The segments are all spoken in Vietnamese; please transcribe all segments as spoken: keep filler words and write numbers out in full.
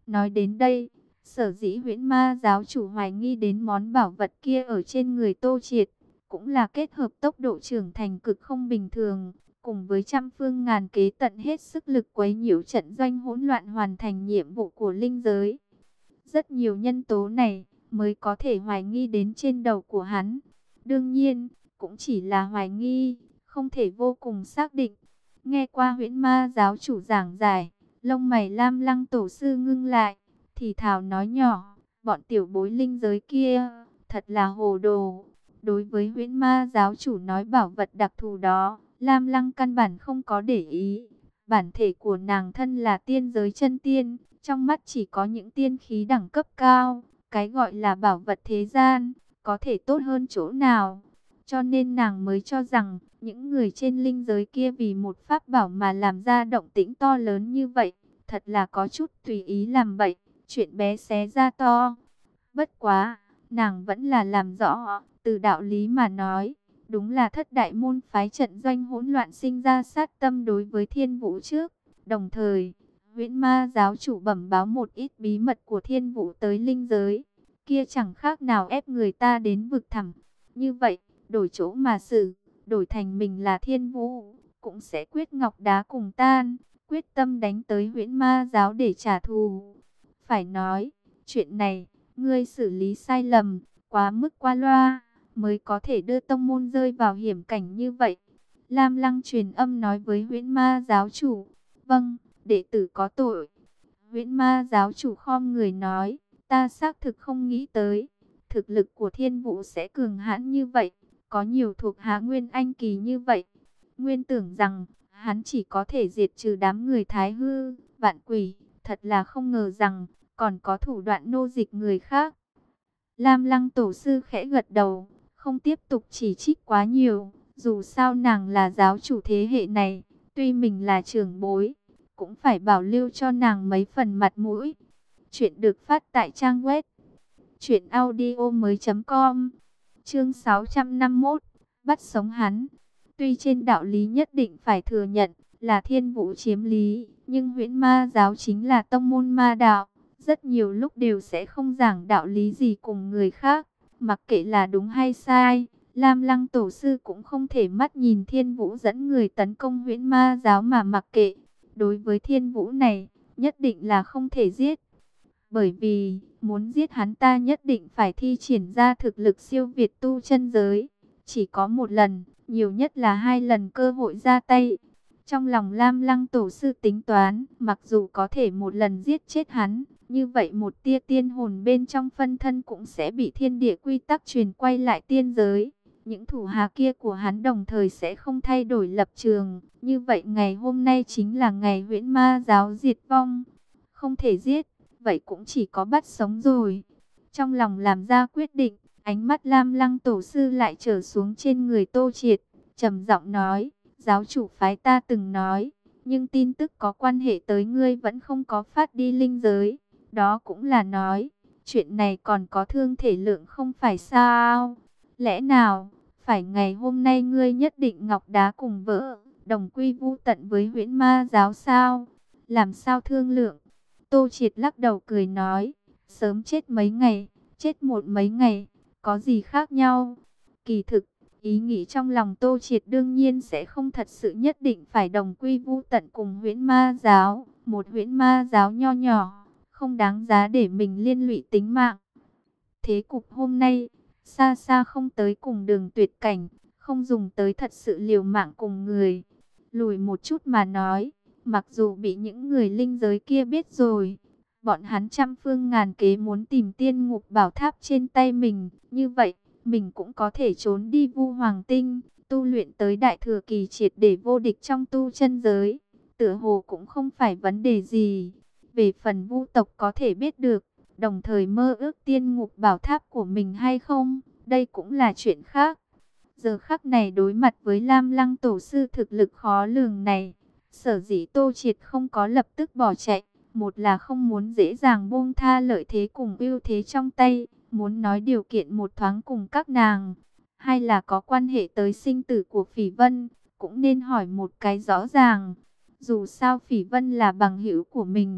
Nói đến đây, sở dĩ Huyễn Ma giáo chủ hoài nghi đến món bảo vật kia ở trên người Tô Triệt, cũng là kết hợp tốc độ trưởng thành cực không bình thường, cùng với trăm phương ngàn kế tận hết sức lực quấy nhiễu trận doanh hỗn loạn hoàn thành nhiệm vụ của linh giới. Rất nhiều nhân tố này mới có thể hoài nghi đến trên đầu của hắn. Đương nhiên, cũng chỉ là hoài nghi, không thể vô cùng xác định. Nghe qua Huyễn Ma giáo chủ giảng giải, lông mày Lam Lăng tổ sư ngưng lại, thì thào nói nhỏ, bọn tiểu bối linh giới kia, thật là hồ đồ. Đối với Huyễn Ma giáo chủ nói bảo vật đặc thù đó, Lam Lăng căn bản không có để ý. Bản thể của nàng thân là tiên giới chân tiên, trong mắt chỉ có những tiên khí đẳng cấp cao. Cái gọi là bảo vật thế gian, có thể tốt hơn chỗ nào? Cho nên nàng mới cho rằng, những người trên linh giới kia vì một pháp bảo mà làm ra động tĩnh to lớn như vậy, thật là có chút tùy ý làm bậy, chuyện bé xé ra to. Bất quá, nàng vẫn là làm rõ, từ đạo lý mà nói, đúng là thất đại môn phái trận doanh hỗn loạn sinh ra sát tâm đối với Thiên Vũ trước. Đồng thời, Huyễn Ma giáo chủ bẩm báo một ít bí mật của Thiên Vũ tới linh giới, kia chẳng khác nào ép người ta đến vực thẳm. Như vậy, đổi chỗ mà xử, đổi thành mình là Thiên Vũ, cũng sẽ quyết ngọc đá cùng tan, quyết tâm đánh tới Huyễn Ma giáo để trả thù. Phải nói, chuyện này, ngươi xử lý sai lầm, quá mức qua loa, mới có thể đưa tông môn rơi vào hiểm cảnh như vậy. Lam Lăng truyền âm nói với Huyễn Ma giáo chủ, vâng, đệ tử có tội. Huyễn Ma giáo chủ khom người nói, ta xác thực không nghĩ tới, thực lực của Thiên Vũ sẽ cường hãn như vậy, có nhiều thuộc hạ nguyên anh kỳ như vậy. Nguyên tưởng rằng, hắn chỉ có thể diệt trừ đám người Thái Hư, vạn quỷ, thật là không ngờ rằng, còn có thủ đoạn nô dịch người khác. Lam Lăng tổ sư khẽ gật đầu, không tiếp tục chỉ trích quá nhiều, dù sao nàng là giáo chủ thế hệ này, tuy mình là trưởng bối, cũng phải bảo lưu cho nàng mấy phần mặt mũi. Chuyện được phát tại trang web truyện audio mới chấm com. Chương sáu trăm năm mươi mốt, bắt sống hắn. Tuy trên đạo lý nhất định phải thừa nhận là Thiên Vũ chiếm lý, nhưng Huyễn Ma giáo chính là tông môn ma đạo, rất nhiều lúc đều sẽ không giảng đạo lý gì cùng người khác, mặc kệ là đúng hay sai. Lam Lăng tổ sư cũng không thể mắt nhìn Thiên Vũ dẫn người tấn công Huyễn Ma giáo mà mặc kệ. Đối với Thiên Vũ này, nhất định là không thể giết. Bởi vì, muốn giết hắn ta nhất định phải thi triển ra thực lực siêu việt tu chân giới. Chỉ có một lần, nhiều nhất là hai lần cơ hội ra tay. Trong lòng Lam Lăng tổ sư tính toán, mặc dù có thể một lần giết chết hắn, như vậy một tia tiên hồn bên trong phân thân cũng sẽ bị thiên địa quy tắc truyền quay lại tiên giới. Những thủ hạ kia của hắn đồng thời sẽ không thay đổi lập trường. Như vậy ngày hôm nay chính là ngày Huyễn Ma giáo diệt vong. Không thể giết, vậy cũng chỉ có bắt sống rồi. Trong lòng làm ra quyết định, ánh mắt Lam Lăng tổ sư lại trở xuống trên người Tô Triệt, trầm giọng nói, giáo chủ phái ta từng nói, nhưng tin tức có quan hệ tới ngươi vẫn không có phát đi linh giới. Đó cũng là nói, chuyện này còn có thương thể lượng không phải sao? Lẽ nào, phải ngày hôm nay ngươi nhất định ngọc đá cùng vỡ, đồng quy vu tận với Huyễn Ma giáo sao? Làm sao thương lượng? Tô Triệt lắc đầu cười nói, sớm chết mấy ngày, chết một mấy ngày, có gì khác nhau? Kỳ thực, ý nghĩ trong lòng Tô Triệt đương nhiên sẽ không thật sự nhất định phải đồng quy vu tận cùng Huyễn Ma giáo. Một Huyễn Ma giáo nho nhỏ, không đáng giá để mình liên lụy tính mạng. Thế cục hôm nay, xa xa không tới cùng đường tuyệt cảnh, không dùng tới thật sự liều mạng cùng người. Lùi một chút mà nói, mặc dù bị những người linh giới kia biết rồi, bọn hắn trăm phương ngàn kế muốn tìm tiên ngục bảo tháp trên tay mình, như vậy, mình cũng có thể trốn đi Vu Hoàng Tinh, tu luyện tới đại thừa kỳ triệt để vô địch trong tu chân giới. Tựa hồ cũng không phải vấn đề gì. Về phần Vu tộc có thể biết được, đồng thời mơ ước tiên ngục bảo tháp của mình hay không, đây cũng là chuyện khác. Giờ khắc này đối mặt với Lam Lăng tổ sư thực lực khó lường này, sở dĩ Tô Triệt không có lập tức bỏ chạy, một là không muốn dễ dàng buông tha lợi thế cùng ưu thế trong tay, muốn nói điều kiện một thoáng cùng các nàng, hai là có quan hệ tới sinh tử của Phỉ Vân, cũng nên hỏi một cái rõ ràng. Dù sao Phỉ Vân là bằng hữu của mình,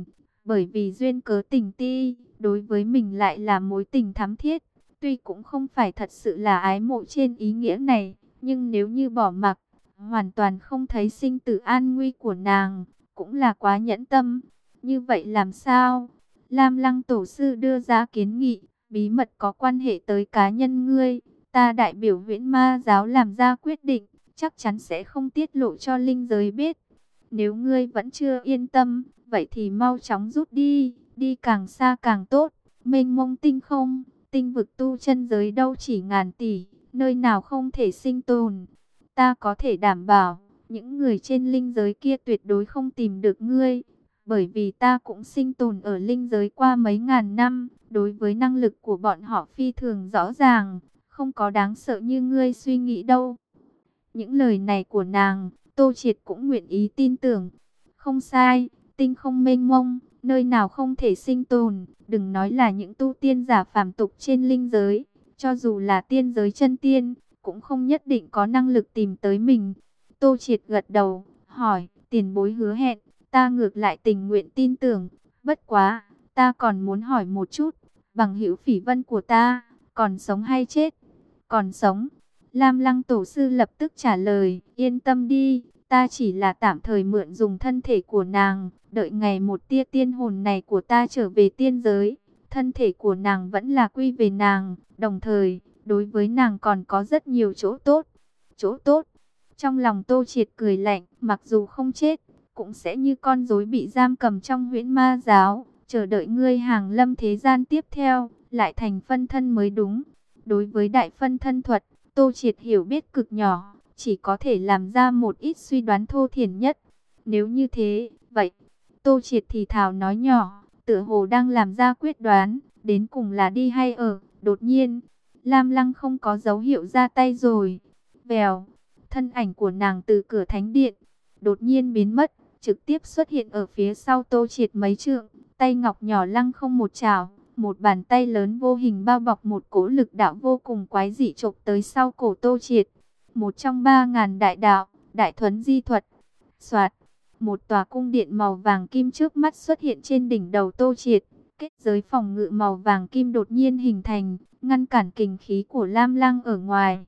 Bởi vì duyên cớ tình ti, đối với mình lại là mối tình thắm thiết. Tuy cũng không phải thật sự là ái mộ trên ý nghĩa này, nhưng nếu như bỏ mặc, hoàn toàn không thấy sinh tử an nguy của nàng, cũng là quá nhẫn tâm. Như vậy làm sao? Lam Lăng tổ sư đưa ra kiến nghị, bí mật có quan hệ tới cá nhân ngươi, ta đại biểu Huyễn Ma giáo làm ra quyết định, chắc chắn sẽ không tiết lộ cho linh giới biết. Nếu ngươi vẫn chưa yên tâm, vậy thì mau chóng rút đi, đi càng xa càng tốt. Mênh mông tinh không, tinh vực tu chân giới đâu chỉ ngàn tỷ, nơi nào không thể sinh tồn. Ta có thể đảm bảo, những người trên linh giới kia tuyệt đối không tìm được ngươi. Bởi vì ta cũng sinh tồn ở linh giới qua mấy ngàn năm, đối với năng lực của bọn họ phi thường rõ ràng, không có đáng sợ như ngươi suy nghĩ đâu. Những lời này của nàng, Tô Triệt cũng nguyện ý tin tưởng. Không sai, tinh không mênh mông, nơi nào không thể sinh tồn, đừng nói là những tu tiên giả phàm tục trên linh giới, cho dù là tiên giới chân tiên, cũng không nhất định có năng lực tìm tới mình. Tô Triệt gật đầu, hỏi, tiền bối hứa hẹn, ta ngược lại tình nguyện tin tưởng, bất quá, ta còn muốn hỏi một chút, bằng hữu Phỉ Vân của ta, còn sống hay chết? Còn sống. Lam Lăng tổ sư lập tức trả lời, yên tâm đi, ta chỉ là tạm thời mượn dùng thân thể của nàng, đợi ngày một tia tiên hồn này của ta trở về tiên giới, thân thể của nàng vẫn là quy về nàng, đồng thời, đối với nàng còn có rất nhiều chỗ tốt. Chỗ tốt? Trong lòng Tô Triệt cười lạnh, mặc dù không chết, cũng sẽ như con rối bị giam cầm trong Huyễn Ma giáo, chờ đợi ngươi hàng lâm thế gian tiếp theo, lại thành phân thân mới đúng. Đối với đại phân thân thuật, Tô Triệt hiểu biết cực nhỏ, chỉ có thể làm ra một ít suy đoán thô thiển nhất. Nếu như thế, vậy, Tô Triệt thì thào nói nhỏ, tựa hồ đang làm ra quyết đoán, đến cùng là đi hay ở. Đột nhiên, Lam Lăng không có dấu hiệu ra tay rồi. Vèo, thân ảnh của nàng từ cửa thánh điện, đột nhiên biến mất, trực tiếp xuất hiện ở phía sau Tô Triệt mấy trượng, tay ngọc nhỏ lăng không một chảo. Một bàn tay lớn vô hình bao bọc một cỗ lực đạo vô cùng quái dị chộp tới sau cổ Tô Triệt. Một trong ba ngàn đại đạo, đại thuấn di thuật. Soạt, một tòa cung điện màu vàng kim trước mắt xuất hiện trên đỉnh đầu Tô Triệt. Kết giới phòng ngự màu vàng kim đột nhiên hình thành, ngăn cản kình khí của Lam Lăng ở ngoài.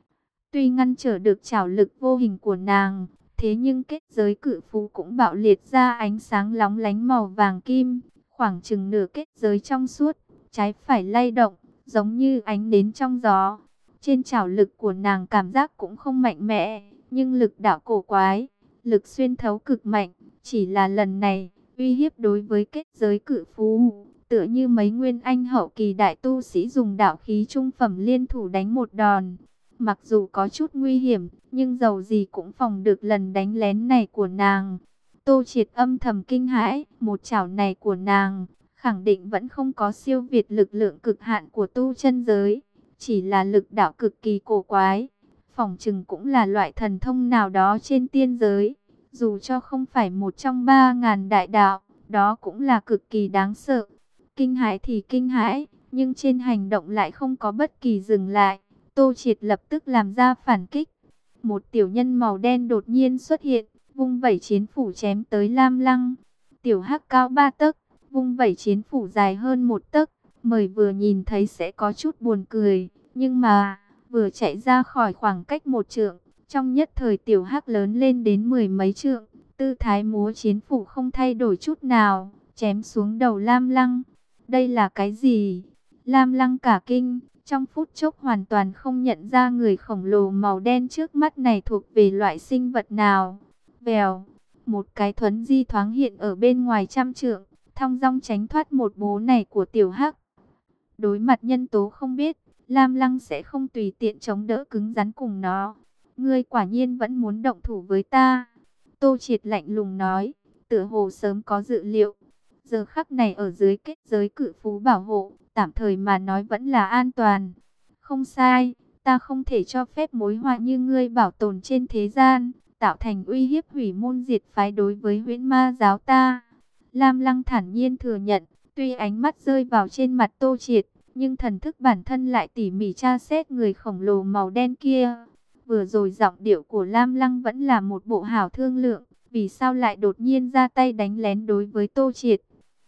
Tuy ngăn trở được trảo lực vô hình của nàng, thế nhưng kết giới cự phú cũng bạo liệt ra ánh sáng lóng lánh màu vàng kim. Khoảng chừng nửa kết giới trong suốt, trái phải lay động, giống như ánh nến trong gió. Trên trảo lực của nàng cảm giác cũng không mạnh mẽ, nhưng lực đạo cổ quái, lực xuyên thấu cực mạnh. Chỉ là lần này, uy hiếp đối với kết giới cự phú, tựa như mấy nguyên anh hậu kỳ đại tu sĩ dùng đạo khí trung phẩm liên thủ đánh một đòn. Mặc dù có chút nguy hiểm, nhưng dầu gì cũng phòng được lần đánh lén này của nàng. Tô Triệt âm thầm kinh hãi, một chảo này của nàng, khẳng định vẫn không có siêu việt lực lượng cực hạn của tu chân giới, chỉ là lực đạo cực kỳ cổ quái, phỏng chừng cũng là loại thần thông nào đó trên tiên giới, dù cho không phải một trong ba ngàn đại đạo, đó cũng là cực kỳ đáng sợ. Kinh hãi thì kinh hãi, nhưng trên hành động lại không có bất kỳ dừng lại, Tô Triệt lập tức làm ra phản kích. Một tiểu nhân màu đen đột nhiên xuất hiện, vung vẩy chiến phủ chém tới Lam Lăng. Tiểu hắc cao ba tấc, vung vẩy chiến phủ dài hơn một tấc, mời vừa nhìn thấy sẽ có chút buồn cười, nhưng mà vừa chạy ra khỏi khoảng cách một trượng, trong nhất thời tiểu hắc lớn lên đến mười mấy trượng, tư thái múa chiến phủ không thay đổi chút nào, chém xuống đầu Lam Lăng. Đây là cái gì? Lam Lăng cả kinh, trong phút chốc hoàn toàn không nhận ra người khổng lồ màu đen trước mắt này thuộc về loại sinh vật nào. Vèo, một cái thuấn di thoáng hiện ở bên ngoài trăm trượng, thong dong tránh thoát một bố này của tiểu hắc. Đối mặt nhân tố không biết, Lam Lăng sẽ không tùy tiện chống đỡ cứng rắn cùng nó. Ngươi quả nhiên vẫn muốn động thủ với ta. Tô Triệt lạnh lùng nói, tựa hồ sớm có dự liệu. Giờ khắc này ở dưới kết giới cự phú bảo hộ, tạm thời mà nói vẫn là an toàn. Không sai, ta không thể cho phép mối họa như ngươi bảo tồn trên thế gian, tạo thành uy hiếp hủy môn diệt phái đối với Huyễn Ma giáo ta. Lam Lăng thản nhiên thừa nhận, tuy ánh mắt rơi vào trên mặt Tô Triệt, nhưng thần thức bản thân lại tỉ mỉ tra xét người khổng lồ màu đen kia. Vừa rồi giọng điệu của Lam Lăng vẫn là một bộ hảo thương lượng, vì sao lại đột nhiên ra tay đánh lén đối với Tô Triệt.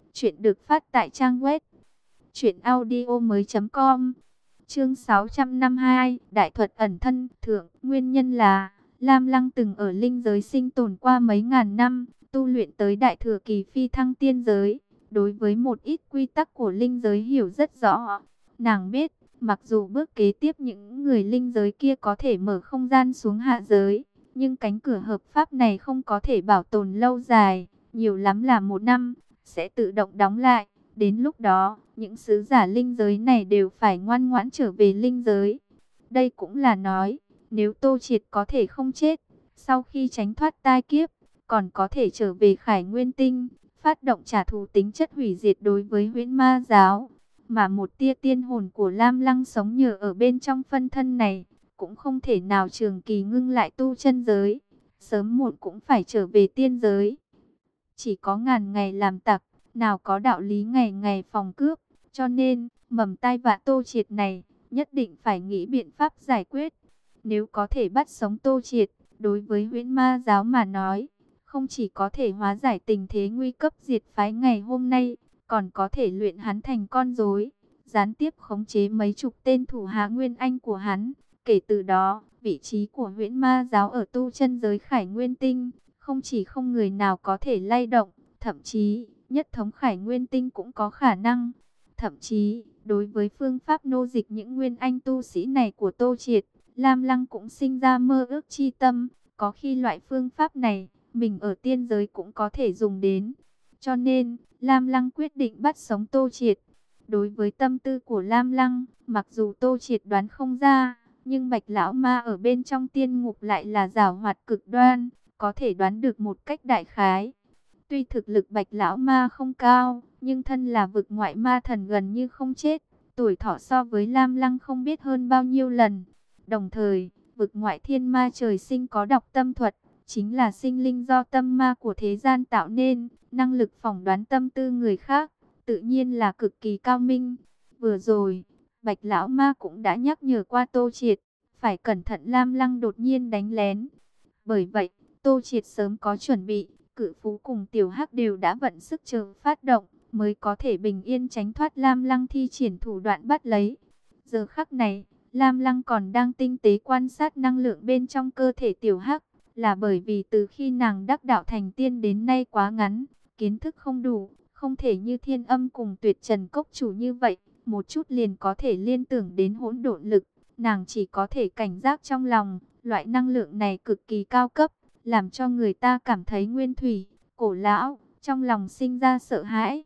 Chuyện được phát tại trang web truyện audio mới chấm com. Chương sáu trăm năm mươi hai, Đại thuật ẩn thân thượng. Nguyên nhân là Lam Lăng từng ở linh giới sinh tồn qua mấy ngàn năm, tu luyện tới đại thừa kỳ phi thăng tiên giới. Đối với một ít quy tắc của linh giới hiểu rất rõ. Nàng biết, mặc dù bước kế tiếp những người linh giới kia có thể mở không gian xuống hạ giới, nhưng cánh cửa hợp pháp này không có thể bảo tồn lâu dài, nhiều lắm là một năm, sẽ tự động đóng lại. Đến lúc đó, những sứ giả linh giới này đều phải ngoan ngoãn trở về linh giới. Đây cũng là nói, nếu Tô Triệt có thể không chết, sau khi tránh thoát tai kiếp, còn có thể trở về Khải Nguyên Tinh, phát động trả thù tính chất hủy diệt đối với Huyễn Ma giáo. Mà một tia tiên hồn của Lam Lăng sống nhờ ở bên trong phân thân này, cũng không thể nào trường kỳ ngưng lại tu chân giới, sớm muộn cũng phải trở về tiên giới. Chỉ có ngàn ngày làm tặc, nào có đạo lý ngày ngày phòng cướp, cho nên mầm tai vạ Tô Triệt này nhất định phải nghĩ biện pháp giải quyết. Nếu có thể bắt sống Tô Triệt, đối với Huyễn Ma giáo mà nói, không chỉ có thể hóa giải tình thế nguy cấp diệt phái ngày hôm nay, còn có thể luyện hắn thành con rối, gián tiếp khống chế mấy chục tên thủ hạ nguyên anh của hắn. Kể từ đó, vị trí của Huyễn Ma giáo ở tu chân giới Khải Nguyên Tinh, không chỉ không người nào có thể lay động, thậm chí nhất thống Khải Nguyên Tinh cũng có khả năng. Thậm chí, đối với phương pháp nô dịch những nguyên anh tu sĩ này của Tô Triệt, Lam Lăng cũng sinh ra mơ ước chi tâm. Có khi loại phương pháp này, mình ở tiên giới cũng có thể dùng đến. Cho nên, Lam Lăng quyết định bắt sống Tô Triệt. Đối với tâm tư của Lam Lăng, mặc dù Tô Triệt đoán không ra, nhưng Bạch Lão Ma ở bên trong tiên ngục lại là giảo hoạt cực đoan, có thể đoán được một cách đại khái. Tuy thực lực Bạch Lão Ma không cao, nhưng thân là vực ngoại ma thần gần như không chết, tuổi thọ so với Lam Lăng không biết hơn bao nhiêu lần. Đồng thời, vực ngoại thiên ma trời sinh có đọc tâm thuật, chính là sinh linh do tâm ma của thế gian tạo nên, năng lực phỏng đoán tâm tư người khác, tự nhiên là cực kỳ cao minh. Vừa rồi, Bạch Lão Ma cũng đã nhắc nhở qua Tô Triệt, phải cẩn thận Lam Lăng đột nhiên đánh lén. Bởi vậy, Tô Triệt sớm có chuẩn bị, Cự Phú cùng Tiểu Hắc đều đã vận sức chờ phát động, mới có thể bình yên tránh thoát Lam Lăng thi triển thủ đoạn bắt lấy. Giờ khắc này, Lam Lăng còn đang tinh tế quan sát năng lượng bên trong cơ thể Tiểu Hắc, là bởi vì từ khi nàng đắc đạo thành tiên đến nay quá ngắn, kiến thức không đủ, không thể như Thiên Âm cùng Tuyệt Trần Cốc chủ như vậy, một chút liền có thể liên tưởng đến hỗn độn lực. Nàng chỉ có thể cảnh giác trong lòng, loại năng lượng này cực kỳ cao cấp, làm cho người ta cảm thấy nguyên thủy, cổ lão, trong lòng sinh ra sợ hãi.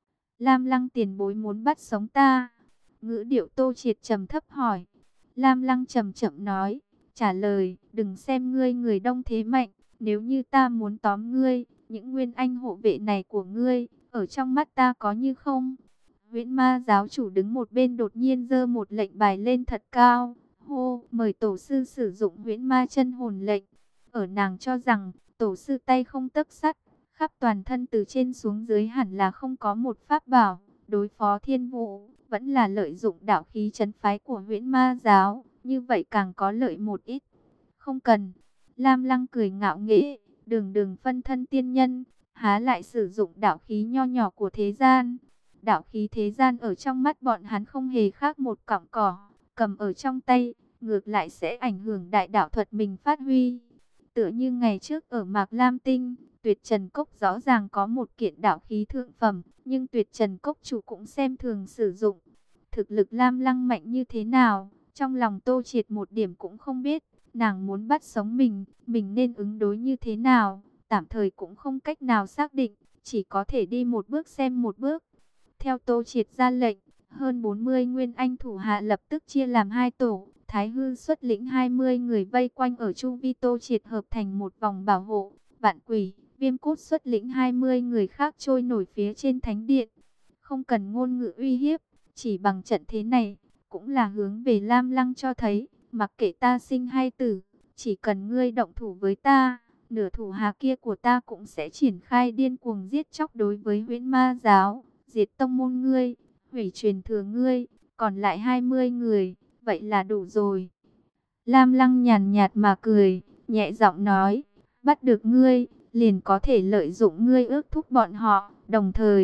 Lam Lăng tiền bối muốn bắt sống ta? Ngữ điệu Tô Triệt trầm thấp hỏi. Lam Lăng trầm chậm nói, trả lời, đừng xem ngươi người đông thế mạnh, nếu như ta muốn tóm ngươi, những nguyên anh hộ vệ này của ngươi, ở trong mắt ta có như không? Huyễn Ma giáo chủ đứng một bên đột nhiên giơ một lệnh bài lên thật cao, hô, mời tổ sư sử dụng Huyễn Ma chân hồn lệnh. Ở nàng cho rằng, tổ sư tay không tấc sắt, khắp toàn thân từ trên xuống dưới hẳn là không có một pháp bảo, đối phó thiên vũ, vẫn là lợi dụng đạo khí trấn phái của Huyễn Ma giáo, như vậy càng có lợi một ít. Không cần. Lam Lăng cười ngạo nghễ, đường đường phân thân tiên nhân, há lại sử dụng đạo khí nho nhỏ của thế gian. Đạo khí thế gian ở trong mắt bọn hắn không hề khác một cọng cỏ, cầm ở trong tay, ngược lại sẽ ảnh hưởng đại đạo thuật mình phát huy. Tựa như ngày trước ở Mạc Lam Tinh, Tuyệt Trần Cốc rõ ràng có một kiện đạo khí thượng phẩm, nhưng Tuyệt Trần Cốc chủ cũng xem thường sử dụng. Thực lực Lam Lăng mạnh như thế nào, trong lòng Tô Triệt một điểm cũng không biết. Nàng muốn bắt sống mình, mình nên ứng đối như thế nào, tạm thời cũng không cách nào xác định, chỉ có thể đi một bước xem một bước. Theo Tô Triệt ra lệnh, hơn bốn mươi nguyên anh thủ hạ lập tức chia làm hai tổ. Thái Hư xuất lĩnh hai mươi người vây quanh ở chu vi Tô Triệt hợp thành một vòng bảo hộ. Vạn Quỷ, Viêm Cốt xuất lĩnh hai mươi người khác trôi nổi phía trên thánh điện. Không cần ngôn ngữ uy hiếp, chỉ bằng trận thế này, cũng là hướng về Lam Lăng cho thấy, mặc kệ ta sinh hay tử, chỉ cần ngươi động thủ với ta, nửa thủ hạ kia của ta cũng sẽ triển khai điên cuồng giết chóc đối với Huyễn Ma giáo, diệt tông môn ngươi, hủy truyền thừa ngươi, còn lại hai mươi người, vậy là đủ rồi. Lam Lăng nhàn nhạt mà cười, nhẹ giọng nói, bắt được ngươi, liền có thể lợi dụng ngươi ước thúc bọn họ, đồng thời,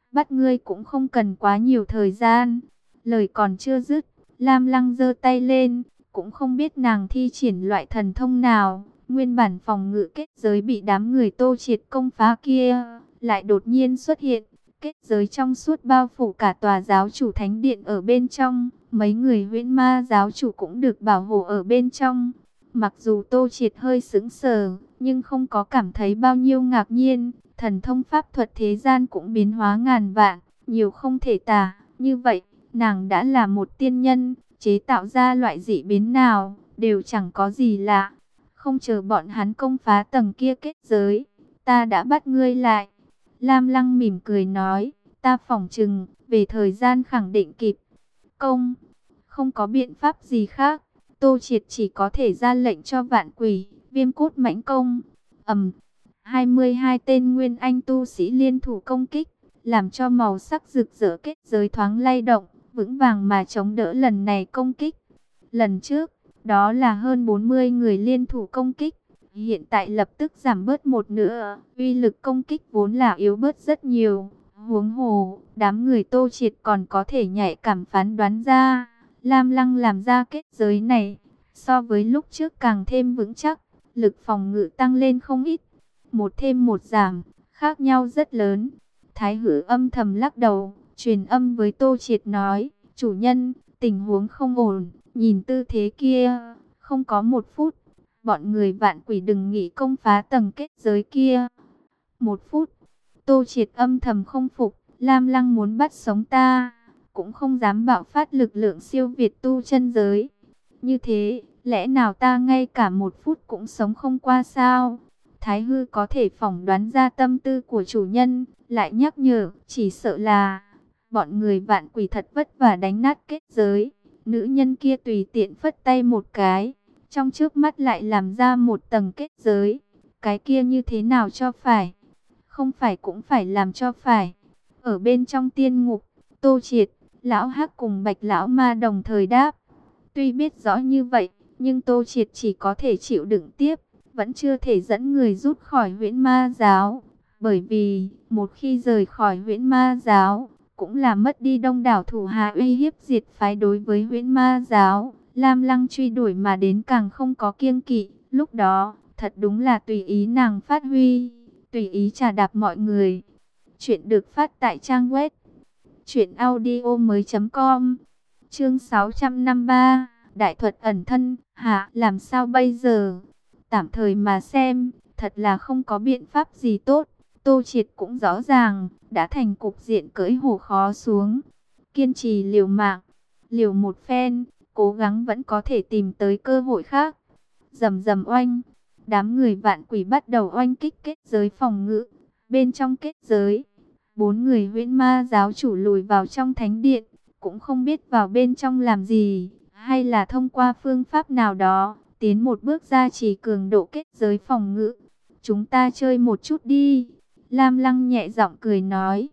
bắt ngươi cũng không cần quá nhiều thời gian. Lời còn chưa dứt, Lam Lăng giơ tay lên, cũng không biết nàng thi triển loại thần thông nào. Nguyên bản phòng ngự kết giới bị đám người Tô Triệt công phá kia, lại đột nhiên xuất hiện. Kết giới trong suốt bao phủ cả tòa giáo chủ thánh điện ở bên trong. Mấy người huyễn ma giáo chủ cũng được bảo hộ ở bên trong. Mặc dù Tô Triệt hơi sững sờ, nhưng không có cảm thấy bao nhiêu ngạc nhiên. Thần thông pháp thuật thế gian cũng biến hóa ngàn vạn, nhiều không thể tả. Như vậy, nàng đã là một tiên nhân, chế tạo ra loại dị biến nào, đều chẳng có gì lạ. Không chờ bọn hắn công phá tầng kia kết giới, ta đã bắt ngươi lại. Lam Lăng mỉm cười nói, ta phỏng chừng, về thời gian khẳng định kịp. Công, không có biện pháp gì khác. Tô Triệt chỉ có thể ra lệnh cho vạn quỷ, viêm cốt mãnh công. ầm, hai mươi hai tên nguyên anh tu sĩ liên thủ công kích, làm cho màu sắc rực rỡ kết giới thoáng lay động, vững vàng mà chống đỡ lần này công kích. Lần trước, đó là hơn bốn mươi người liên thủ công kích, hiện tại lập tức giảm bớt một nửa, uy lực công kích vốn là yếu bớt rất nhiều. Huống hồ, đám người Tô Triệt còn có thể nhạy cảm phán đoán ra, Lam Lăng làm ra kết giới này, so với lúc trước càng thêm vững chắc, lực phòng ngự tăng lên không ít. Một thêm một giảm, khác nhau rất lớn. Thái Hử âm thầm lắc đầu, truyền âm với Tô Triệt nói, chủ nhân, tình huống không ổn, nhìn tư thế kia, không có một phút, bọn người vạn quỷ đừng nghĩ công phá tầng kết giới kia. Một phút, Tô Triệt âm thầm không phục, Lam Lăng muốn bắt sống ta, cũng không dám bạo phát lực lượng siêu việt tu chân giới. Như thế, lẽ nào ta ngay cả một phút cũng sống không qua sao? Thái Hư có thể phỏng đoán ra tâm tư của chủ nhân, lại nhắc nhở, chỉ sợ là bọn người vạn quỷ thật vất vả đánh nát kết giới. Nữ nhân kia tùy tiện phất tay một cái, trong trước mắt lại làm ra một tầng kết giới. Cái kia như thế nào cho phải? Không phải cũng phải làm cho phải. Ở bên trong tiên ngục, Tô Triệt, Lão Hắc cùng Bạch Lão Ma đồng thời đáp. Tuy biết rõ như vậy, nhưng Tô Triệt chỉ có thể chịu đựng tiếp, vẫn chưa thể dẫn người rút khỏi huyễn ma giáo. Bởi vì, một khi rời khỏi huyễn ma giáo, cũng là mất đi đông đảo thủ hạ uy hiếp diệt phái đối với huyễn ma giáo. Lam Lăng truy đuổi mà đến càng không có kiêng kỵ, lúc đó, thật đúng là tùy ý nàng phát huy, tùy ý trà đạp mọi người. Chuyện được phát tại trang web truyện audio mới chấm com. Chương sáu trăm năm mươi ba, Đại thuật ẩn thân. Hả, làm sao bây giờ? Tạm thời mà xem, thật là không có biện pháp gì tốt. Tô Triệt cũng rõ ràng, đã thành cục diện cưỡi hổ khó xuống. Kiên trì liều mạng, liều một phen, cố gắng vẫn có thể tìm tới cơ hội khác. Rầm rầm oanh, đám người vạn quỷ bắt đầu oanh kích kết giới phòng ngự. Bên trong kết giới, bốn người huyễn ma giáo chủ lùi vào trong thánh điện, cũng không biết vào bên trong làm gì, hay là thông qua phương pháp nào đó, tiến một bước ra chỉ cường độ kết giới phòng ngự. Chúng ta chơi một chút đi. Lam Lăng nhẹ giọng cười nói.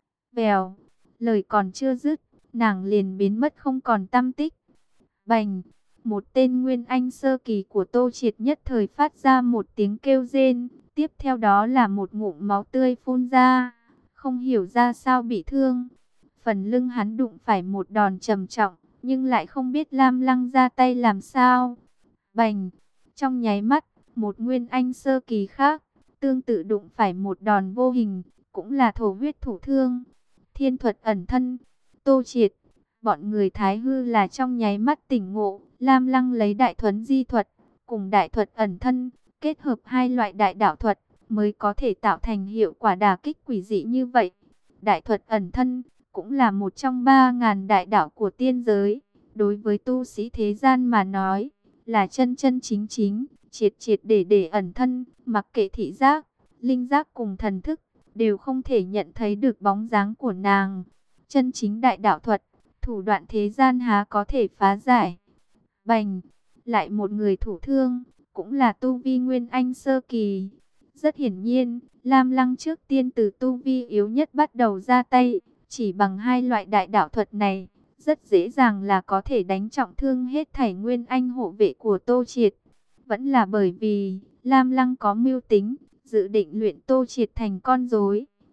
Vèo, lời còn chưa dứt, nàng liền biến mất không còn tăm tích. Bành, một tên nguyên anh sơ kỳ của Tô Triệt nhất thời phát ra một tiếng kêu rên, tiếp theo đó là một ngụm máu tươi phun ra, không hiểu ra sao bị thương. Phần lưng hắn đụng phải một đòn trầm trọng, nhưng lại không biết Lam Lăng ra tay làm sao. Bành, trong nháy mắt, một nguyên anh sơ kỳ khác, tương tự đụng phải một đòn vô hình, cũng là thổ huyết thủ thương. Thiên thuật ẩn thân, Tô Triệt, bọn người Thái Hư là trong nháy mắt tỉnh ngộ. Lam Lăng lấy đại thuấn di thuật, cùng đại thuật ẩn thân, kết hợp hai loại đại đạo thuật, mới có thể tạo thành hiệu quả đả kích quỷ dị như vậy. Đại thuật ẩn thân, cũng là một trong ba ngàn đại đạo của tiên giới. Đối với tu sĩ thế gian mà nói, là chân chân chính chính, triệt triệt để để ẩn thân, mặc kệ thị giác, linh giác cùng thần thức, đều không thể nhận thấy được bóng dáng của nàng. Chân chính đại đạo thuật, thủ đoạn thế gian há có thể phá giải. Bành, lại một người thủ thương, cũng là tu vi nguyên anh sơ kỳ. Rất hiển nhiên, Lam Lăng trước tiên từ tu vi yếu nhất bắt đầu ra tay, chỉ bằng hai loại đại đạo thuật này, rất dễ dàng là có thể đánh trọng thương hết thảy nguyên anh hộ vệ của Tô Triệt. Vẫn là bởi vì Lam Lăng có mưu tính, dự định luyện Tô Triệt thành con rối.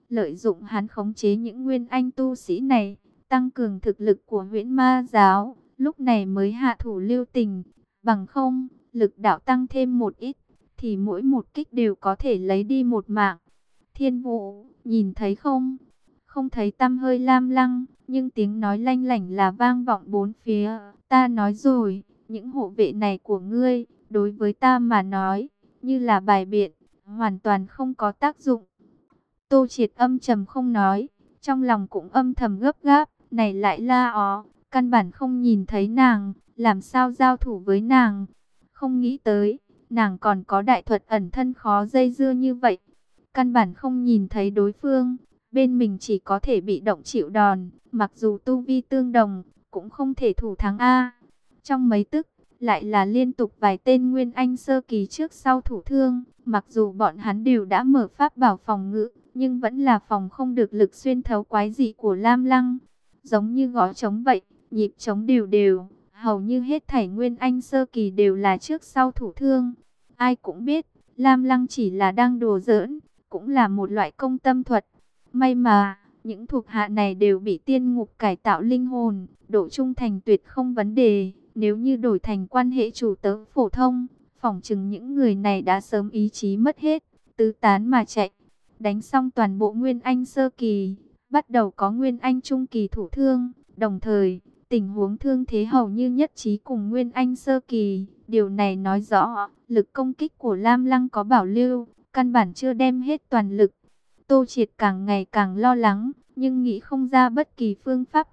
lợi dụng hắn khống chế những nguyên anh tu sĩ này, tăng cường thực lực của Huyễn Ma giáo, lúc này mới hạ thủ lưu tình, bằng không, lực đạo tăng thêm một ít, thì mỗi một kích đều có thể lấy đi một mạng. Thiên Vũ, nhìn thấy không? Không thấy tăm hơi Lam Lăng, nhưng tiếng nói lanh lảnh là vang vọng bốn phía. Ta nói rồi, những hộ vệ này của ngươi, đối với ta mà nói, như là bài biện, hoàn toàn không có tác dụng. Tô Triệt âm trầm không nói, trong lòng cũng âm thầm gấp gáp, này lại La Ó, căn bản không nhìn thấy nàng, làm sao giao thủ với nàng. Không nghĩ tới, nàng còn có đại thuật ẩn thân khó dây dưa như vậy. Căn bản không nhìn thấy đối phương, bên mình chỉ có thể bị động chịu đòn, mặc dù tu vi tương đồng, cũng không thể thủ thắng A. Trong mấy tức, lại là liên tục vài tên nguyên anh sơ kỳ trước sau thủ thương, mặc dù bọn hắn đều đã mở pháp bảo phòng ngự, nhưng vẫn là phòng không được lực xuyên thấu quái dị của Lam Lăng. Giống như gõ trống vậy, nhịp trống đều đều, hầu như hết thảy nguyên anh sơ kỳ đều là trước sau thủ thương. Ai cũng biết, Lam Lăng chỉ là đang đùa giỡn, cũng là một loại công tâm thuật. May mà, những thuộc hạ này đều bị tiên ngục cải tạo linh hồn, độ trung thành tuyệt không vấn đề. Nếu như đổi thành quan hệ chủ tớ phổ thông, phỏng chừng những người này đã sớm ý chí mất hết, tứ tán mà chạy. Đánh xong toàn bộ nguyên anh sơ kỳ, bắt đầu có nguyên anh trung kỳ thủ thương, đồng thời, tình huống thương thế hầu như nhất trí cùng nguyên anh sơ kỳ. Điều này nói rõ, lực công kích của Lam Lăng có bảo lưu, căn bản chưa đem hết toàn lực. Tô Triệt càng ngày càng lo lắng, nhưng nghĩ không ra bất kỳ phương pháp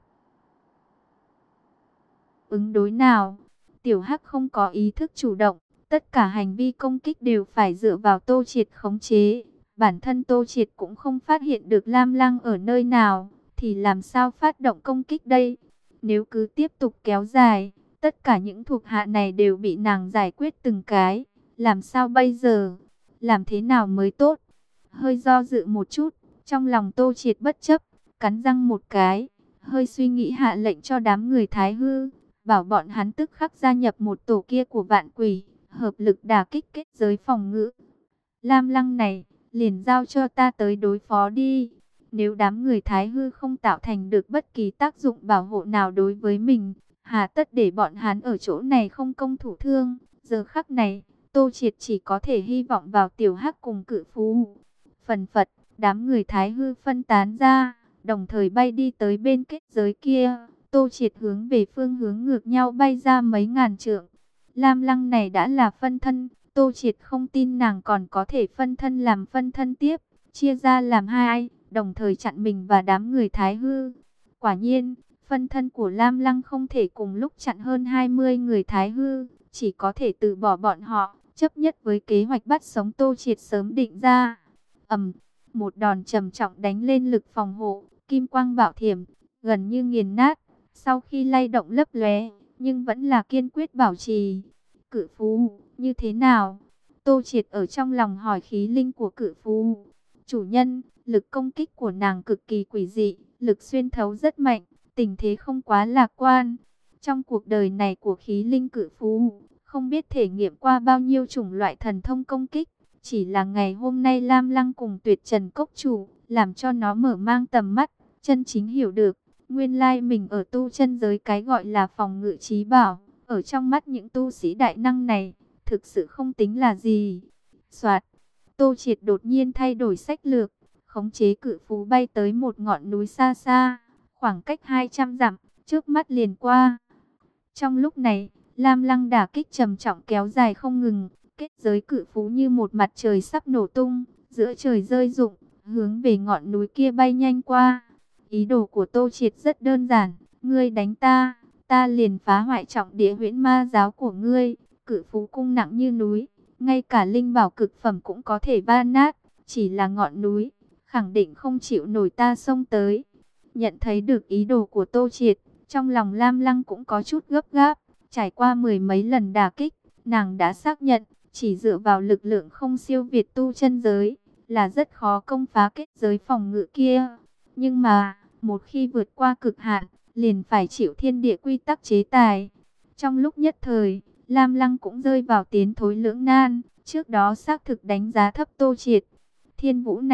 ứng đối nào. Tiểu Hắc không có ý thức chủ động, tất cả hành vi công kích đều phải dựa vào Tô Triệt khống chế. Bản thân Tô Triệt cũng không phát hiện được Lam Lăng ở nơi nào, thì làm sao phát động công kích đây? Nếu cứ tiếp tục kéo dài, tất cả những thuộc hạ này đều bị nàng giải quyết từng cái. Làm sao bây giờ? Làm thế nào mới tốt? Hơi do dự một chút, trong lòng Tô Triệt bất chấp, cắn răng một cái, hơi suy nghĩ hạ lệnh cho đám người Thái Hư, bảo bọn hắn tức khắc gia nhập một tổ kia của vạn quỷ, hợp lực đả kích kết giới phòng ngự. Lam Lăng này, liền giao cho ta tới đối phó đi. Nếu đám người Thái Hư không tạo thành được bất kỳ tác dụng bảo hộ nào đối với mình, hà tất để bọn hắn ở chỗ này không công thủ thương. Giờ khắc này, Tô Triệt chỉ có thể hy vọng vào Tiểu Hắc cùng Cự Phú. Phần phật, đám người Thái Hư phân tán ra, đồng thời bay đi tới bên kết giới kia. Tô Triệt hướng về phương hướng ngược nhau bay ra mấy ngàn trượng. Lam Lăng này đã là phân thân, Tô Triệt không tin nàng còn có thể phân thân làm phân thân tiếp, chia ra làm hai, đồng thời chặn mình và đám người Thái Hư. Quả nhiên, phân thân của Lam Lăng không thể cùng lúc chặn hơn hai mươi người Thái Hư, chỉ có thể từ bỏ bọn họ, chấp nhất với kế hoạch bắt sống Tô Triệt sớm định ra. Ầm, một đòn trầm trọng đánh lên lực phòng hộ, kim quang bạo thiểm, gần như nghiền nát. Sau khi lay động lấp lóe, nhưng vẫn là kiên quyết bảo trì. Cự Phú, như thế nào? Tô Triệt ở trong lòng hỏi khí linh của Cự Phú. Chủ nhân, lực công kích của nàng cực kỳ quỷ dị, lực xuyên thấu rất mạnh, tình thế không quá lạc quan. Trong cuộc đời này của khí linh Cự Phú, không biết thể nghiệm qua bao nhiêu chủng loại thần thông công kích. Chỉ là ngày hôm nay Lam Lăng cùng Tuyệt Trần Cốc Chủ, làm cho nó mở mang tầm mắt, chân chính hiểu được. Nguyên lai mình ở tu chân giới cái gọi là phòng ngự trí bảo, ở trong mắt những tu sĩ đại năng này, thực sự không tính là gì. Soạt, Tô Triệt đột nhiên thay đổi sách lược, khống chế Cự Phú bay tới một ngọn núi xa xa, khoảng cách hai trăm dặm, trước mắt liền qua. Trong lúc này, Lam Lăng đả kích trầm trọng kéo dài không ngừng, kết giới Cự Phú như một mặt trời sắp nổ tung, giữa trời rơi rụng, hướng về ngọn núi kia bay nhanh qua. Ý đồ của Tô Triệt rất đơn giản, ngươi đánh ta, ta liền phá hoại trọng địa Huyễn Ma giáo của ngươi. Cự Phú cung nặng như núi, ngay cả linh bảo cực phẩm cũng có thể va nát, chỉ là ngọn núi, khẳng định không chịu nổi ta xông tới. Nhận thấy được ý đồ của Tô Triệt, trong lòng Lam Lăng cũng có chút gấp gáp, trải qua mười mấy lần đả kích, nàng đã xác nhận, chỉ dựa vào lực lượng không siêu việt tu chân giới, là rất khó công phá kết giới phòng ngự kia. Nhưng mà, một khi vượt qua cực hạn, liền phải chịu thiên địa quy tắc chế tài. Trong lúc nhất thời, Lam Lăng cũng rơi vào tiến thối lưỡng nan, trước đó xác thực đánh giá thấp Tô Triệt. Thiên Vũ này,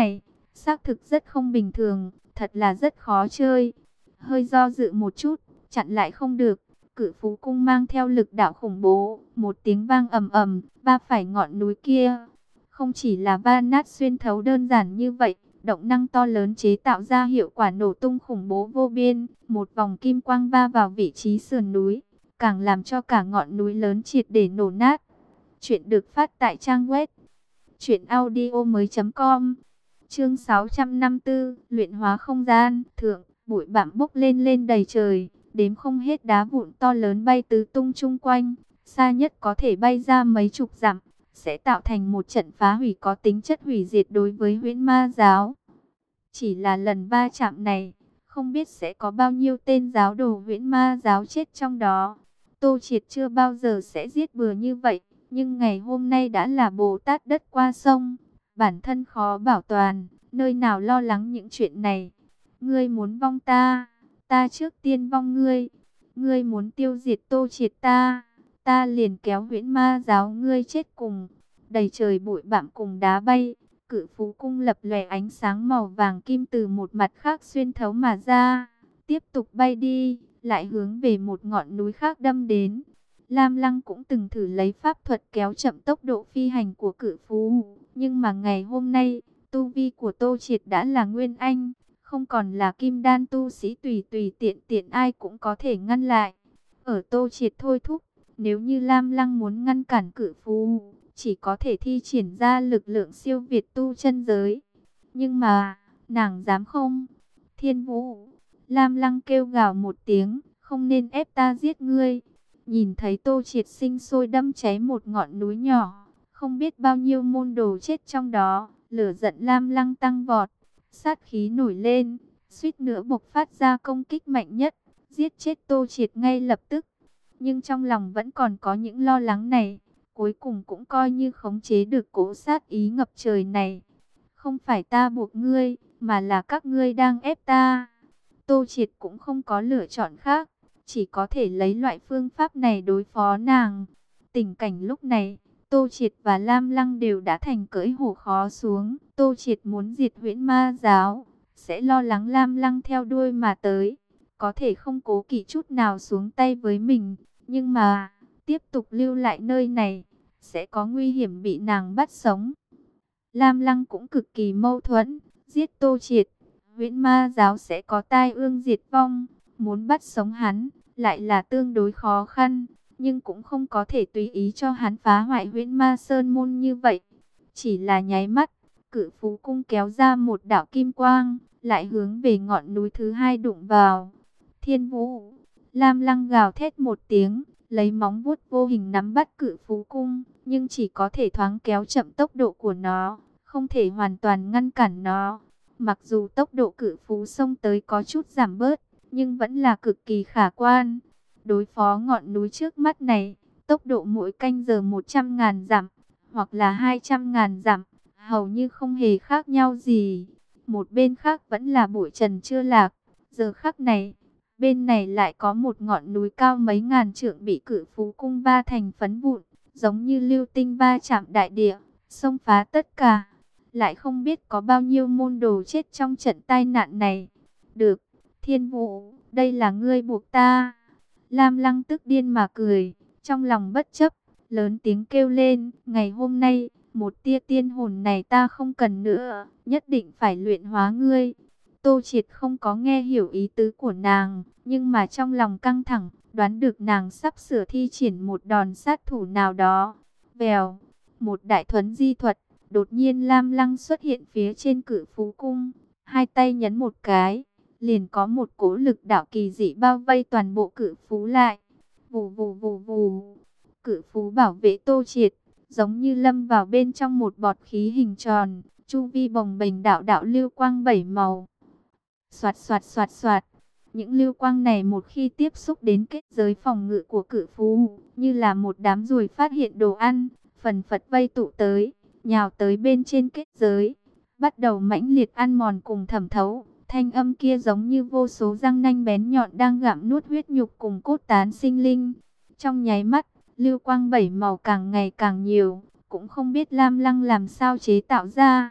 Xác thực rất không bình thường, thật là rất khó chơi. Hơi do dự một chút, chặn lại không được. Cự Phú Cung mang theo lực đạo khủng bố, một tiếng vang ầm ầm, va phải ngọn núi kia. Không chỉ là va nát xuyên thấu đơn giản như vậy, động năng to lớn chế tạo ra hiệu quả nổ tung khủng bố vô biên. Một vòng kim quang va vào vị trí sườn núi, càng làm cho cả ngọn núi lớn triệt để nổ nát. Chuyện được phát tại trang web truyện audio mới chấm com. Chương sáu trăm năm mươi tư, luyện hóa không gian. Thượng, bụi bặm bốc lên lên đầy trời, đếm không hết đá vụn to lớn bay tứ tung chung quanh, xa nhất có thể bay ra mấy chục dặm, sẽ tạo thành một trận phá hủy có tính chất hủy diệt đối với Huyễn Ma giáo. Chỉ là lần va chạm này, không biết sẽ có bao nhiêu tên giáo đồ Huyễn Ma giáo chết trong đó. Tô Triệt chưa bao giờ sẽ giết bừa như vậy, nhưng ngày hôm nay đã là Bồ Tát đất qua sông, bản thân khó bảo toàn, nơi nào lo lắng những chuyện này. Ngươi muốn vong ta, ta trước tiên vong ngươi. Ngươi muốn tiêu diệt Tô Triệt ta, ta liền kéo Huyễn Ma giáo ngươi chết cùng. Đầy trời bụi bặm cùng đá bay, Cự Phú Cung lập lòe ánh sáng màu vàng kim từ một mặt khác xuyên thấu mà ra, tiếp tục bay đi, lại hướng về một ngọn núi khác đâm đến. Lam Lăng cũng từng thử lấy pháp thuật kéo chậm tốc độ phi hành của Cự Phú, nhưng mà ngày hôm nay, tu vi của Tô Triệt đã là Nguyên Anh, không còn là kim đan tu sĩ tùy tùy tiện tiện ai cũng có thể ngăn lại. Ở Tô Triệt thôi thúc, nếu như Lam Lăng muốn ngăn cản Cự Phú, chỉ có thể thi triển ra lực lượng siêu việt tu chân giới. Nhưng mà, nàng dám không? Thiên Vũ, Lam Lăng kêu gào một tiếng, không nên ép ta giết ngươi. Nhìn thấy Tô Triệt sinh sôi đâm cháy một ngọn núi nhỏ, không biết bao nhiêu môn đồ chết trong đó, lửa giận Lam Lăng tăng vọt, sát khí nổi lên, suýt nữa bộc phát ra công kích mạnh nhất, giết chết Tô Triệt ngay lập tức. Nhưng trong lòng vẫn còn có những lo lắng này, cuối cùng cũng coi như khống chế được cỗ sát ý ngập trời này. Không phải ta buộc ngươi, mà là các ngươi đang ép ta. Tô Triệt cũng không có lựa chọn khác, chỉ có thể lấy loại phương pháp này đối phó nàng. Tình cảnh lúc này, Tô Triệt và Lam Lăng đều đã thành cưỡi hổ khó xuống. Tô Triệt muốn diệt Huyễn Ma giáo, sẽ lo lắng Lam Lăng theo đuôi mà tới, có thể không cố kỵ chút nào xuống tay với mình. Nhưng mà, tiếp tục lưu lại nơi này, sẽ có nguy hiểm bị nàng bắt sống. Lam Lăng cũng cực kỳ mâu thuẫn, giết Tô Triệt, Huyễn Ma giáo sẽ có tai ương diệt vong, muốn bắt sống hắn, lại là tương đối khó khăn, nhưng cũng không có thể tùy ý cho hắn phá hoại Huyễn Ma Sơn môn như vậy. Chỉ là nháy mắt, Cự Phú Cung kéo ra một đạo kim quang, lại hướng về ngọn núi thứ hai đụng vào. Thiên Vũ, Lam Lăng gào thét một tiếng, lấy móng vuốt vô hình nắm bắt Cự Phú Cung, nhưng chỉ có thể thoáng kéo chậm tốc độ của nó, không thể hoàn toàn ngăn cản nó. Mặc dù tốc độ Cự Phú xông tới có chút giảm bớt, nhưng vẫn là cực kỳ khả quan. Đối phó ngọn núi trước mắt này, tốc độ mỗi canh giờ một trăm ngàn dặm, hoặc là hai trăm ngàn dặm, hầu như không hề khác nhau gì. Một bên khác vẫn là bụi trần chưa lạc, giờ khắc này, bên này lại có một ngọn núi cao mấy ngàn trượng bị Cự Phú Cung va thành phấn vụn, giống như lưu tinh va chạm đại địa, xông phá tất cả. Lại không biết có bao nhiêu môn đồ chết trong trận tai nạn này. Được, Thiên Vũ, đây là ngươi buộc ta. Lam Lăng tức điên mà cười, trong lòng bất chấp, lớn tiếng kêu lên, ngày hôm nay, một tia tiên hồn này ta không cần nữa, nhất định phải luyện hóa ngươi. Tô Triệt không có nghe hiểu ý tứ của nàng, nhưng mà trong lòng căng thẳng, đoán được nàng sắp sửa thi triển một đòn sát thủ nào đó. Vèo, một đại thuấn di thuật, đột nhiên Lam Lăng xuất hiện phía trên Cự Phú Cung, hai tay nhấn một cái, liền có một cỗ lực đạo kỳ dị bao vây toàn bộ Cự Phú lại. Vù vù vù vù, Cự Phú bảo vệ Tô Triệt, giống như lâm vào bên trong một bọt khí hình tròn, chu vi bồng bềnh đạo đạo lưu quang bảy màu. Soạt soạt soạt soạt, những lưu quang này một khi tiếp xúc đến kết giới phòng ngự của Cự Phú, như là một đám ruồi phát hiện đồ ăn, phần phật vây tụ tới, nhào tới bên trên kết giới, bắt đầu mãnh liệt ăn mòn cùng thẩm thấu. Thanh âm kia giống như vô số răng nanh bén nhọn đang gặm nuốt huyết nhục cùng cốt tán sinh linh. Trong nháy mắt, lưu quang bảy màu càng ngày càng nhiều, cũng không biết Lam Lăng làm sao chế tạo ra.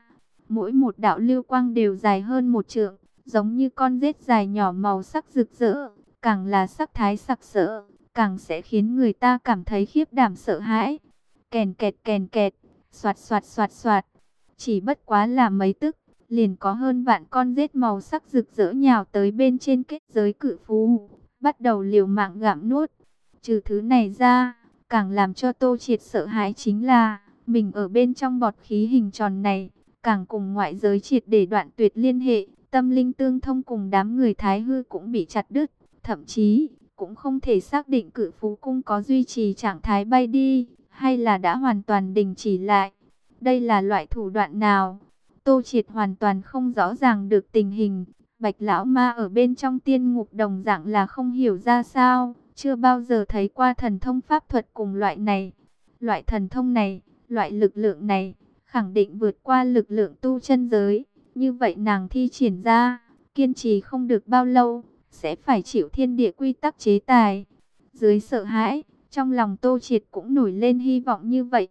Mỗi một đạo lưu quang đều dài hơn một trượng, giống như con rết dài nhỏ màu sắc rực rỡ. Càng là sắc thái sặc sỡ, càng sẽ khiến người ta cảm thấy khiếp đảm sợ hãi. Kèn kẹt kèn kẹt, soạt soạt soạt soạt. Chỉ bất quá là mấy tức, liền có hơn vạn con rết màu sắc rực rỡ nhào tới bên trên kết giới cự phú, bắt đầu liều mạng gặm nuốt. Trừ thứ này ra, càng làm cho Tô Triệt sợ hãi chính là, mình ở bên trong bọt khí hình tròn này, càng cùng ngoại giới triệt để đoạn tuyệt liên hệ, tâm linh tương thông cùng đám người Thái Hư cũng bị chặt đứt, thậm chí cũng không thể xác định cự phú cung có duy trì trạng thái bay đi, hay là đã hoàn toàn đình chỉ lại. Đây là loại thủ đoạn nào? Tô Triệt hoàn toàn không rõ ràng được tình hình. Bạch lão ma ở bên trong tiên ngục đồng dạng là không hiểu ra sao, chưa bao giờ thấy qua thần thông pháp thuật cùng loại này. Loại thần thông này, loại lực lượng này, khẳng định vượt qua lực lượng tu chân giới. Như vậy nàng thi triển ra, kiên trì không được bao lâu, sẽ phải chịu thiên địa quy tắc chế tài. Dưới sợ hãi, trong lòng Tô Triệt cũng nổi lên hy vọng như vậy.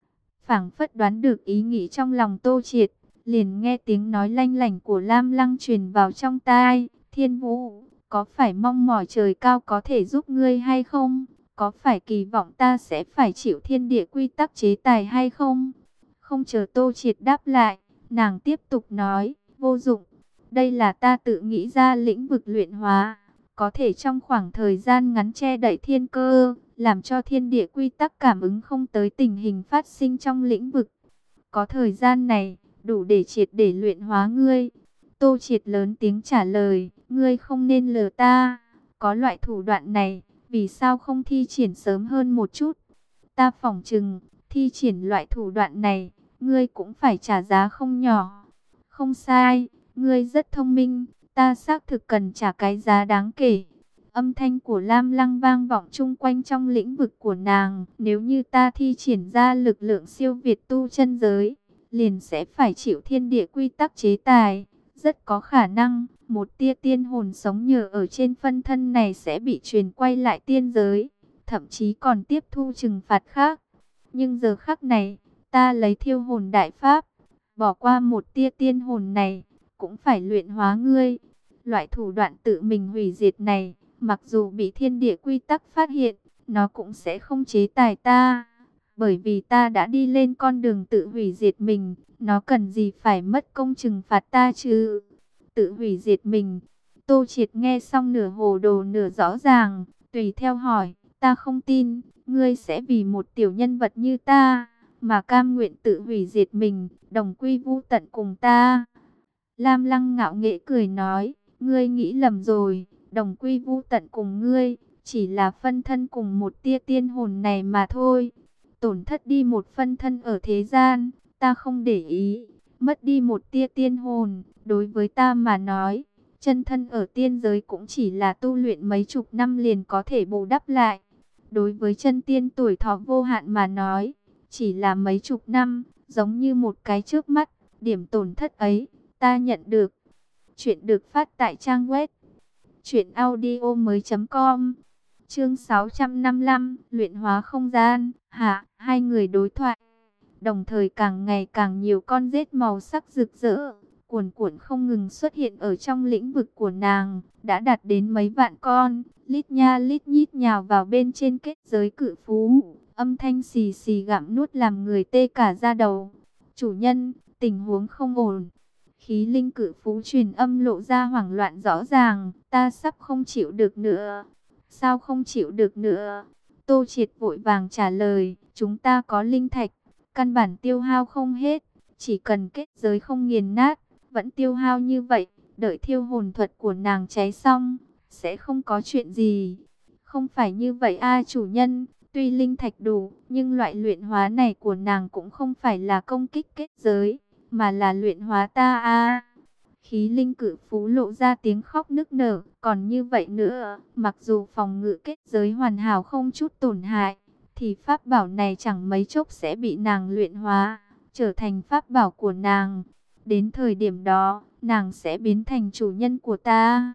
Phảng phất đoán được ý nghĩ trong lòng Tô Triệt, liền nghe tiếng nói lanh lảnh của Lam Lăng truyền vào trong tai. Thiên Vũ, có phải mong mỏi trời cao có thể giúp ngươi hay không? Có phải kỳ vọng ta sẽ phải chịu thiên địa quy tắc chế tài hay không? Không chờ Tô Triệt đáp lại, nàng tiếp tục nói, vô dụng. Đây là ta tự nghĩ ra lĩnh vực luyện hóa, có thể trong khoảng thời gian ngắn che đậy thiên cơ, làm cho thiên địa quy tắc cảm ứng không tới tình hình phát sinh trong lĩnh vực. Có thời gian này, đủ để triệt để luyện hóa ngươi. Tô Triệt lớn tiếng trả lời, ngươi không nên lừa ta. Có loại thủ đoạn này, vì sao không thi triển sớm hơn một chút? Ta phỏng chừng, thi triển loại thủ đoạn này, ngươi cũng phải trả giá không nhỏ. Không sai, ngươi rất thông minh, ta xác thực cần trả cái giá đáng kể. Âm thanh của Lam Lăng vang vọng chung quanh trong lĩnh vực của nàng. Nếu như ta thi triển ra lực lượng siêu việt tu chân giới, liền sẽ phải chịu thiên địa quy tắc chế tài. Rất có khả năng, một tia tiên hồn sống nhờ ở trên phân thân này sẽ bị truyền quay lại tiên giới, thậm chí còn tiếp thu trừng phạt khác. Nhưng giờ khắc này, ta lấy thiêu hồn đại pháp, bỏ qua một tia tiên hồn này, cũng phải luyện hóa ngươi. Loại thủ đoạn tự mình hủy diệt này, mặc dù bị thiên địa quy tắc phát hiện, nó cũng sẽ không chế tài ta. Bởi vì ta đã đi lên con đường tự hủy diệt mình, nó cần gì phải mất công trừng phạt ta chứ? Tự hủy diệt mình. Tô Triệt nghe xong nửa hồ đồ nửa rõ ràng, tùy theo hỏi, ta không tin, ngươi sẽ vì một tiểu nhân vật như ta, mà cam nguyện tự hủy diệt mình, đồng quy vu tận cùng ta. Lam Lăng ngạo nghễ cười nói, ngươi nghĩ lầm rồi, đồng quy vu tận cùng ngươi, chỉ là phân thân cùng một tia tiên hồn này mà thôi. Tổn thất đi một phân thân ở thế gian, ta không để ý. Mất đi một tia tiên hồn, đối với ta mà nói, chân thân ở tiên giới cũng chỉ là tu luyện mấy chục năm liền có thể bù đắp lại. Đối với chân tiên tuổi thọ vô hạn mà nói, chỉ là mấy chục năm, giống như một cái chớp mắt, điểm tổn thất ấy, ta nhận được. Chuyện được phát tại trang web truyện audio mới chấm com. Chương sáu trăm năm mươi lăm, luyện hóa không gian. Hạ, hai người đối thoại. Đồng thời càng ngày càng nhiều con rết màu sắc rực rỡ, cuồn cuộn không ngừng xuất hiện ở trong lĩnh vực của nàng, đã đạt đến mấy vạn con, lít nha lít nhít nhào vào bên trên kết giới cự phú, âm thanh xì xì gặm nuốt làm người tê cả da đầu. Chủ nhân, tình huống không ổn. Khí linh cự phú truyền âm lộ ra hoảng loạn rõ ràng, ta sắp không chịu được nữa. Sao không chịu được nữa? Tô Triệt vội vàng trả lời, chúng ta có linh thạch, căn bản tiêu hao không hết, chỉ cần kết giới không nghiền nát, vẫn tiêu hao như vậy, đợi thiêu hồn thuật của nàng cháy xong, sẽ không có chuyện gì. Không phải như vậy a chủ nhân, tuy linh thạch đủ, nhưng loại luyện hóa này của nàng cũng không phải là công kích kết giới, mà là luyện hóa ta a. Khí linh cự phú lộ ra tiếng khóc nức nở, còn như vậy nữa, mặc dù phòng ngự kết giới hoàn hảo không chút tổn hại, thì pháp bảo này chẳng mấy chốc sẽ bị nàng luyện hóa, trở thành pháp bảo của nàng. Đến thời điểm đó, nàng sẽ biến thành chủ nhân của ta.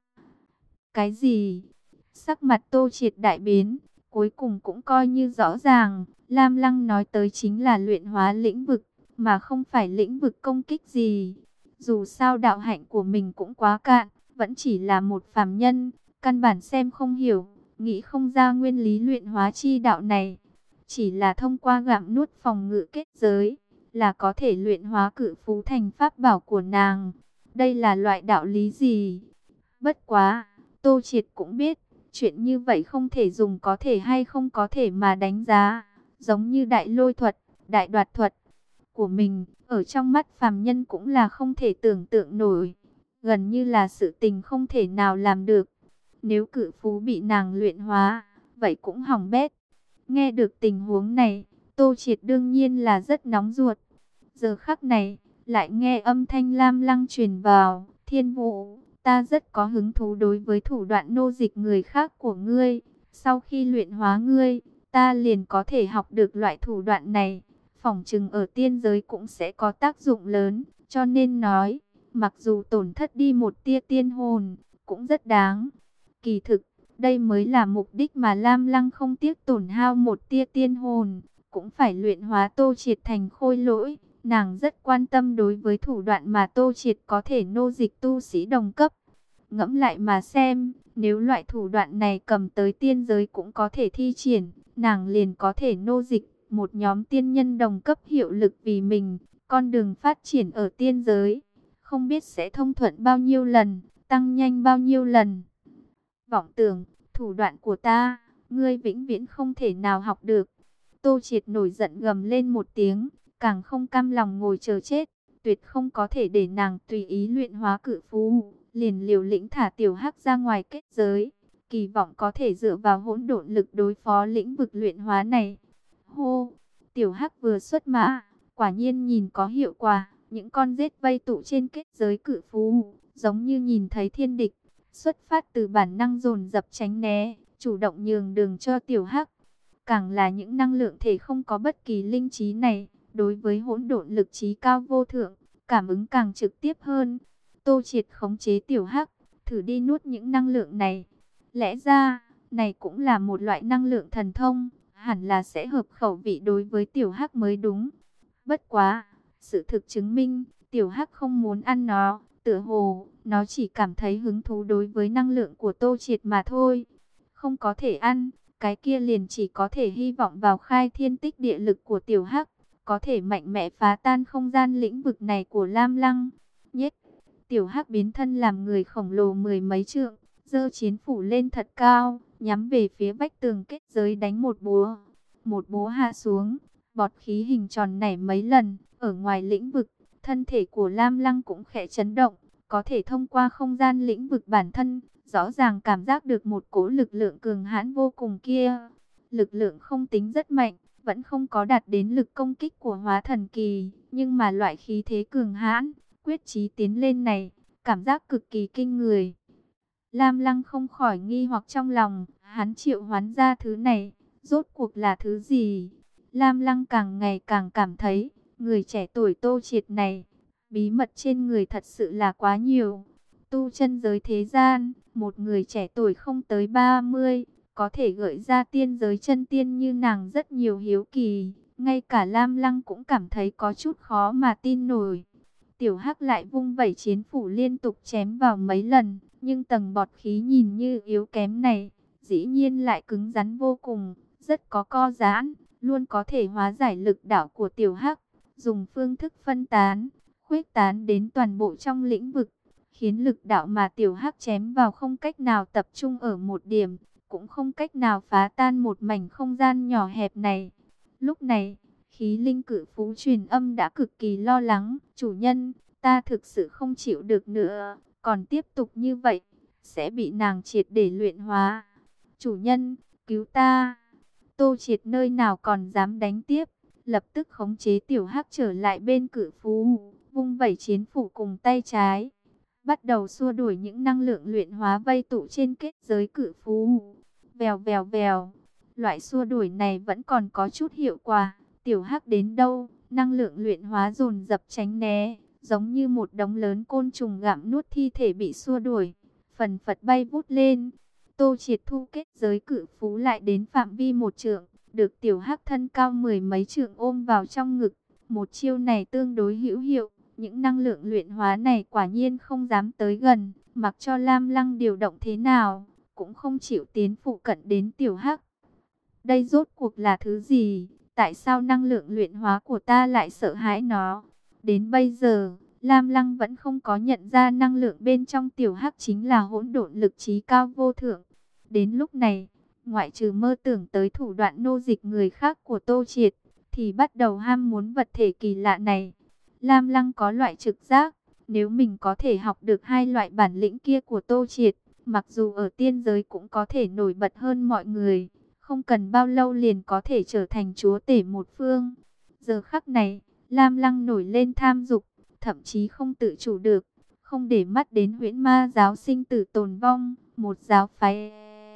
Cái gì? Sắc mặt Tô Triệt đại biến, cuối cùng cũng coi như rõ ràng, Lam Lăng nói tới chính là luyện hóa lĩnh vực. mà không phải lĩnh vực công kích gì. Dù sao đạo hạnh của mình cũng quá cạn, vẫn chỉ là một phàm nhân, căn bản xem không hiểu, nghĩ không ra nguyên lý luyện hóa chi đạo này. Chỉ là thông qua gặm nuốt phòng ngự kết giới, là có thể luyện hóa cự phú thành pháp bảo của nàng. Đây là loại đạo lý gì? Bất quá, Tô Triệt cũng biết, chuyện như vậy không thể dùng có thể hay không có thể mà đánh giá. Giống như đại lôi thuật, đại đoạt thuật của mình, ở trong mắt phàm nhân cũng là không thể tưởng tượng nổi. Gần như là sự tình không thể nào làm được. Nếu cự phú bị nàng luyện hóa, vậy cũng hỏng bét. Nghe được tình huống này, Tô Triệt đương nhiên là rất nóng ruột. Giờ khắc này, lại nghe âm thanh lam lăng truyền vào. Thiên Vũ, ta rất có hứng thú đối với thủ đoạn nô dịch người khác của ngươi. Sau khi luyện hóa ngươi, ta liền có thể học được loại thủ đoạn này. Phỏng chừng ở tiên giới cũng sẽ có tác dụng lớn. Cho nên nói, mặc dù tổn thất đi một tia tiên hồn, cũng rất đáng. Kỳ thực, đây mới là mục đích mà Lam Lăng không tiếc tổn hao một tia tiên hồn, cũng phải luyện hóa Tô Triệt thành khôi lỗi. Nàng rất quan tâm đối với thủ đoạn mà Tô Triệt có thể nô dịch tu sĩ đồng cấp. Ngẫm lại mà xem, nếu loại thủ đoạn này cầm tới tiên giới cũng có thể thi triển, nàng liền có thể nô dịch một nhóm tiên nhân đồng cấp hiệu lực vì mình. Con đường phát triển ở tiên giới, không biết sẽ thông thuận bao nhiêu lần, tăng nhanh bao nhiêu lần. Vọng tưởng, thủ đoạn của ta, ngươi vĩnh viễn không thể nào học được. Tô Triệt nổi giận gầm lên một tiếng, càng không cam lòng ngồi chờ chết, tuyệt không có thể để nàng tùy ý luyện hóa cự phú, liền liều lĩnh thả Tiểu Hắc ra ngoài kết giới, kỳ vọng có thể dựa vào hỗn độn lực đối phó lĩnh vực luyện hóa này. Hô, Tiểu Hắc vừa xuất mã, quả nhiên nhìn có hiệu quả, những con rết vây tụ trên kết giới cự phú, giống như nhìn thấy thiên địch, xuất phát từ bản năng dồn dập tránh né, chủ động nhường đường cho Tiểu Hắc. Càng là những năng lượng thể không có bất kỳ linh trí này, đối với hỗn độn lực trí cao vô thượng, cảm ứng càng trực tiếp hơn. Tô Triệt khống chế Tiểu Hắc, thử đi nuốt những năng lượng này. Lẽ ra, này cũng là một loại năng lượng thần thông, hẳn là sẽ hợp khẩu vị đối với Tiểu Hắc mới đúng. Bất quá, sự thực chứng minh, Tiểu Hắc không muốn ăn nó, tựa hồ, nó chỉ cảm thấy hứng thú đối với năng lượng của Tô Triệt mà thôi. Không có thể ăn, cái kia liền chỉ có thể hy vọng vào khai thiên tích địa lực của Tiểu Hắc, có thể mạnh mẽ phá tan không gian lĩnh vực này của Lam Lăng. Nhết, Tiểu Hắc biến thân làm người khổng lồ mười mấy trượng, giơ chiến phủ lên thật cao, nhắm về phía vách tường kết giới đánh một búa. Một búa hạ xuống, bọt khí hình tròn nảy mấy lần, ở ngoài lĩnh vực, thân thể của Lam Lăng cũng khẽ chấn động, có thể thông qua không gian lĩnh vực bản thân, rõ ràng cảm giác được một cỗ lực lượng cường hãn vô cùng kia. Lực lượng không tính rất mạnh, vẫn không có đạt đến lực công kích của hóa thần kỳ, nhưng mà loại khí thế cường hãn, quyết chí tiến lên này, cảm giác cực kỳ kinh người. Lam Lăng không khỏi nghi hoặc trong lòng, hắn triệu hoán ra thứ này, rốt cuộc là thứ gì? Lam Lăng càng ngày càng cảm thấy, người trẻ tuổi Tô Triệt này, bí mật trên người thật sự là quá nhiều. Tu chân giới thế gian, một người trẻ tuổi không tới ba mươi, có thể gợi ra tiên giới chân tiên như nàng rất nhiều hiếu kỳ. Ngay cả Lam Lăng cũng cảm thấy có chút khó mà tin nổi. Tiểu Hắc lại vung vẩy chiến phủ liên tục chém vào mấy lần, nhưng tầng bọt khí nhìn như yếu kém này, dĩ nhiên lại cứng rắn vô cùng, rất có co giãn, luôn có thể hóa giải lực đạo của Tiểu Hắc, dùng phương thức phân tán, khuếch tán đến toàn bộ trong lĩnh vực, khiến lực đạo mà Tiểu Hắc chém vào không cách nào tập trung ở một điểm, cũng không cách nào phá tan một mảnh không gian nhỏ hẹp này. Lúc này, khí linh cự phú truyền âm đã cực kỳ lo lắng, chủ nhân, ta thực sự không chịu được nữa, còn tiếp tục như vậy, sẽ bị nàng triệt để luyện hóa. Chủ nhân, cứu ta. Tô Triệt nơi nào còn dám đánh tiếp, lập tức khống chế Tiểu Hắc trở lại bên cự phú, vung vẩy chiến phủ cùng tay trái, bắt đầu xua đuổi những năng lượng luyện hóa vây tụ trên kết giới cự phú. Vèo vèo vèo, loại xua đuổi này vẫn còn có chút hiệu quả. Tiểu Hắc đến đâu, năng lượng luyện hóa dồn dập tránh né, giống như một đống lớn côn trùng gặm nuốt thi thể bị xua đuổi, phần phật bay vút lên. Tô Triệt thu kết giới cự phú lại đến phạm vi một trượng, được Tiểu Hắc thân cao mười mấy trượng ôm vào trong ngực, Một chiêu này tương đối hữu hiệu, những năng lượng luyện hóa này quả nhiên không dám tới gần, mặc cho Lam Lăng điều động thế nào, cũng không chịu tiến phụ cận đến Tiểu Hắc. Đây rốt cuộc là thứ gì? Tại sao năng lượng luyện hóa của ta lại sợ hãi nó? Đến bây giờ, Lam Lăng vẫn không có nhận ra năng lượng bên trong Tiểu Hắc chính là hỗn độn lực trí cao vô thượng. Đến lúc này, ngoại trừ mơ tưởng tới thủ đoạn nô dịch người khác của Tô Triệt, thì bắt đầu ham muốn vật thể kỳ lạ này. Lam Lăng có loại trực giác, nếu mình có thể học được hai loại bản lĩnh kia của Tô Triệt, mặc dù ở tiên giới cũng có thể nổi bật hơn mọi người, không cần bao lâu liền có thể trở thành chúa tể một phương. Giờ khắc này, Lam Lăng nổi lên tham dục, thậm chí không tự chủ được, không để mắt đến huyễn ma giáo sinh tử tồn vong, một giáo phái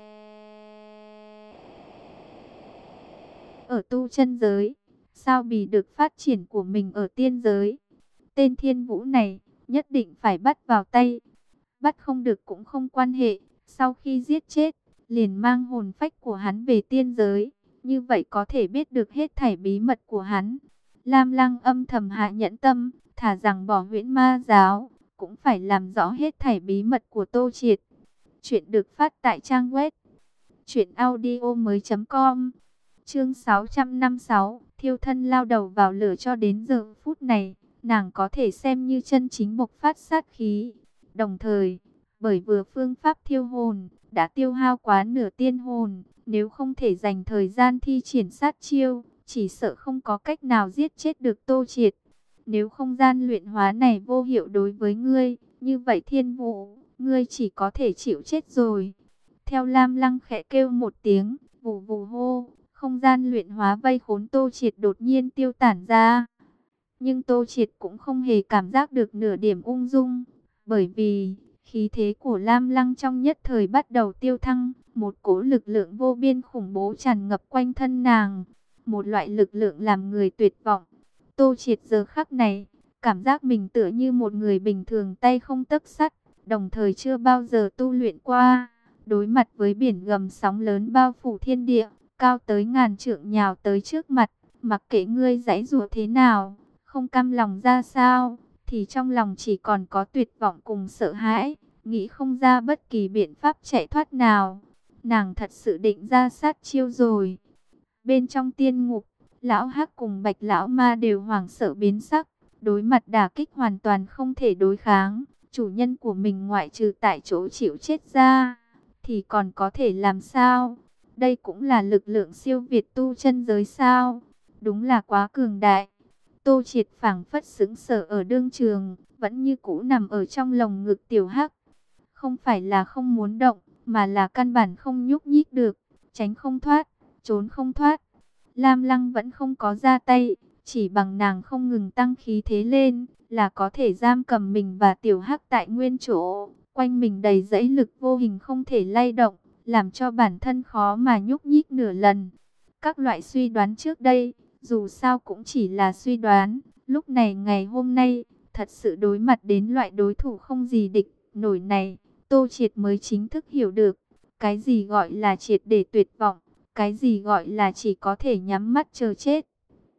ở tu chân giới, sao bì được phát triển của mình ở tiên giới. Tên Thiên Vũ này, nhất định phải bắt vào tay. Bắt không được cũng không quan hệ, sau khi giết chết, liền mang hồn phách của hắn về tiên giới. Như vậy có thể biết được hết thảy bí mật của hắn. Lam Lăng âm thầm hạ nhẫn tâm, thà rằng bỏ huyễn ma giáo, cũng phải làm rõ hết thảy bí mật của Tô Triệt. Chuyện được phát tại trang web truyện audio mới chấm com. Chương sáu trăm năm mươi sáu, thiêu thân lao đầu vào lửa. Cho đến giờ phút này, nàng có thể xem như chân chính bộc phát sát khí. Đồng thời, bởi vừa phương pháp thiêu hồn đã tiêu hao quá nửa tiên hồn, nếu không thể dành thời gian thi triển sát chiêu, chỉ sợ không có cách nào giết chết được Tô Triệt. Nếu không gian luyện hóa này vô hiệu đối với ngươi, như vậy Thiên Vũ, ngươi chỉ có thể chịu chết rồi. Theo Lam Lăng khẽ kêu một tiếng, vù vù hô, không gian luyện hóa vây khốn Tô Triệt đột nhiên tiêu tản ra. Nhưng Tô Triệt cũng không hề cảm giác được nửa điểm ung dung, bởi vì khí thế của Lam Lăng trong nhất thời bắt đầu tiêu thăng, một cỗ lực lượng vô biên khủng bố tràn ngập quanh thân nàng, một loại lực lượng làm người tuyệt vọng. Tô Triệt giờ khắc này, cảm giác mình tựa như một người bình thường tay không tấc sắt, đồng thời chưa bao giờ tu luyện qua, đối mặt với biển gầm sóng lớn bao phủ thiên địa, cao tới ngàn trượng nhào tới trước mặt, mặc kệ ngươi giãy giụa thế nào, không cam lòng ra sao, thì trong lòng chỉ còn có tuyệt vọng cùng sợ hãi, nghĩ không ra bất kỳ biện pháp chạy thoát nào. Nàng thật sự định ra sát chiêu rồi. Bên trong tiên ngục, Lão Hắc cùng Bạch Lão Ma đều hoảng sợ biến sắc, đối mặt đả kích hoàn toàn không thể đối kháng. Chủ nhân của mình ngoại trừ tại chỗ chịu chết ra, thì còn có thể làm sao? Đây cũng là lực lượng siêu việt tu chân giới sao? Đúng là quá cường đại. Tô Triệt phảng phất sững sờ ở đương trường, vẫn như cũ nằm ở trong lồng ngực Tiểu Hắc. Không phải là không muốn động, mà là căn bản không nhúc nhích được, tránh không thoát, trốn không thoát. Lam Lăng vẫn không có ra tay, chỉ bằng nàng không ngừng tăng khí thế lên, là có thể giam cầm mình và Tiểu Hắc tại nguyên chỗ. Quanh mình đầy dãy lực vô hình không thể lay động, làm cho bản thân khó mà nhúc nhích nửa lần. Các loại suy đoán trước đây, dù sao cũng chỉ là suy đoán, lúc này ngày hôm nay, thật sự đối mặt đến loại đối thủ không gì địch nổi này, Tô Triệt mới chính thức hiểu được, cái gì gọi là triệt để tuyệt vọng, cái gì gọi là chỉ có thể nhắm mắt chờ chết.